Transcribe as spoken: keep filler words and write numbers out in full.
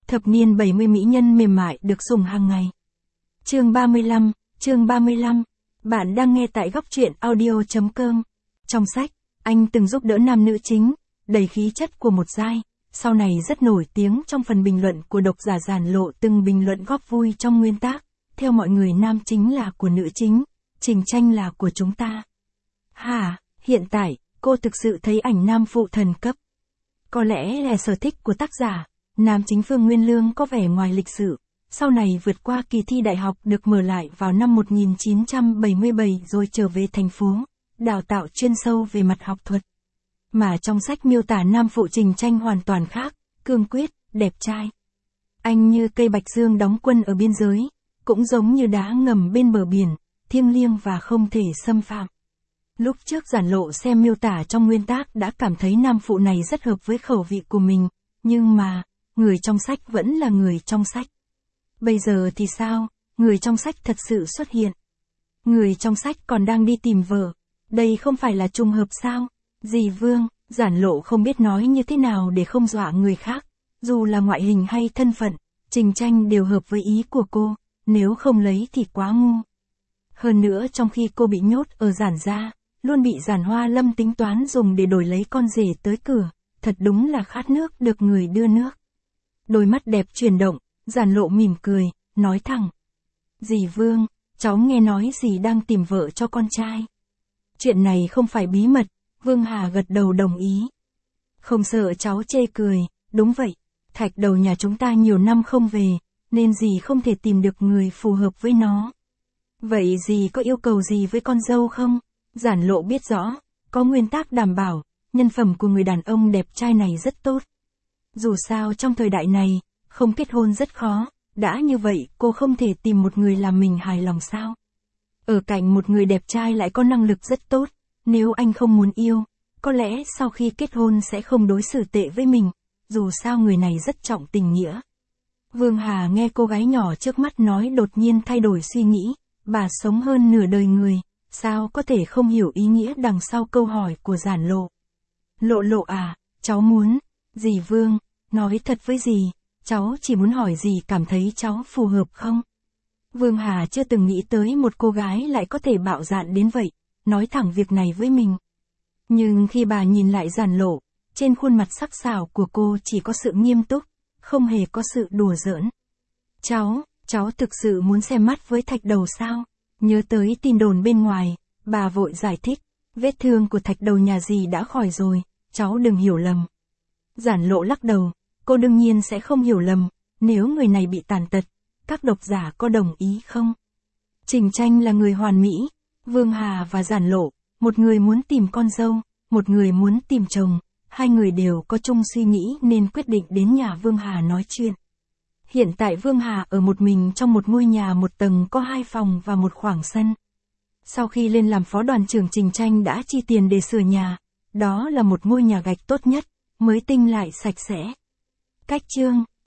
Thập niên bảy mươi mỹ nhân mềm mại được sủng hàng ngày. Chương ba mươi lăm, chương ba mươi lăm. Bạn đang nghe tại góc truyện audio chấm com. Trong sách, anh từng giúp đỡ nam nữ chính, đầy khí chất của một giai, sau này rất nổi tiếng trong phần bình luận của độc giả Giản Lộ từng bình luận góp vui trong nguyên tác, theo mọi người nam chính là của nữ chính, Trình Tranh là của chúng ta. Hả, hiện tại, cô thực sự thấy ảnh nam phụ thần cấp. Có lẽ là sở thích của tác giả, nam chính Phương Nguyên Lương có vẻ ngoài lịch sử, sau này vượt qua kỳ thi đại học được mở lại vào năm một nghìn chín trăm bảy mươi bảy rồi trở về thành phố, đào tạo chuyên sâu về mặt học thuật. Mà trong sách miêu tả nam phụ Trình Tranh hoàn toàn khác, cương quyết, đẹp trai. Anh như cây bạch dương đóng quân ở biên giới, cũng giống như đá ngầm bên bờ biển, thiêng liêng và không thể xâm phạm. Lúc trước Giản Lộ xem miêu tả trong nguyên tác đã cảm thấy nam phụ này rất hợp với khẩu vị của mình, nhưng mà, người trong sách vẫn là người trong sách. Bây giờ thì sao, người trong sách thật sự xuất hiện. Người trong sách còn đang đi tìm vợ, đây không phải là trùng hợp sao? Dì Vương, Giản Lộ không biết nói như thế nào để không dọa người khác, dù là ngoại hình hay thân phận, Trình Tranh đều hợp với ý của cô, nếu không lấy thì quá ngu. Hơn nữa trong khi cô bị nhốt ở Giản gia, luôn bị Giản Hoa Lâm tính toán dùng để đổi lấy con rể tới cửa, thật đúng là khát nước được người đưa nước. Đôi mắt đẹp chuyển động, Giản Lộ mỉm cười, nói thẳng. Dì Vương, cháu nghe nói dì đang tìm vợ cho con trai. Chuyện này không phải bí mật, Vương Hà gật đầu đồng ý. Không sợ cháu chê cười, đúng vậy, Thạch Đầu nhà chúng ta nhiều năm không về, nên dì không thể tìm được người phù hợp với nó. Vậy dì có yêu cầu gì với con dâu không? Giản Lộ biết rõ, có nguyên tắc đảm bảo, nhân phẩm của người đàn ông đẹp trai này rất tốt. Dù sao trong thời đại này, không kết hôn rất khó, đã như vậy cô không thể tìm một người làm mình hài lòng sao? Ở cạnh một người đẹp trai lại có năng lực rất tốt, nếu anh không muốn yêu, có lẽ sau khi kết hôn sẽ không đối xử tệ với mình, dù sao người này rất trọng tình nghĩa. Vương Hà nghe cô gái nhỏ trước mắt nói đột nhiên thay đổi suy nghĩ, bà sống hơn nửa đời người, sao có thể không hiểu ý nghĩa đằng sau câu hỏi của Giản Lộ. Lộ Lộ à, cháu muốn, dì Vương, nói thật với dì, cháu chỉ muốn hỏi dì cảm thấy cháu phù hợp không? Vương Hà chưa từng nghĩ tới một cô gái lại có thể bạo dạn đến vậy, nói thẳng việc này với mình. Nhưng khi bà nhìn lại Giản Lộ, trên khuôn mặt sắc sảo của cô chỉ có sự nghiêm túc, không hề có sự đùa giỡn. Cháu, cháu thực sự muốn xem mắt với Thạch Đầu sao? Nhớ tới tin đồn bên ngoài, bà vội giải thích, vết thương của Thạch Đầu nhà dì đã khỏi rồi, cháu đừng hiểu lầm. Giản Lộ lắc đầu, cô đương nhiên sẽ không hiểu lầm, nếu người này bị tàn tật, các độc giả có đồng ý không? Trình Tranh là người hoàn mỹ, Vương Hà và Giản Lộ, một người muốn tìm con dâu, một người muốn tìm chồng, hai người đều có chung suy nghĩ nên quyết định đến nhà Vương Hà nói chuyện. Hiện tại Vương Hà ở một mình trong một ngôi nhà một tầng có hai phòng và một khoảng sân. Sau khi lên làm phó đoàn trưởng Trình Tranh đã chi tiền để sửa nhà, đó là một ngôi nhà gạch tốt nhất, mới tinh lại sạch sẽ. Cách chương,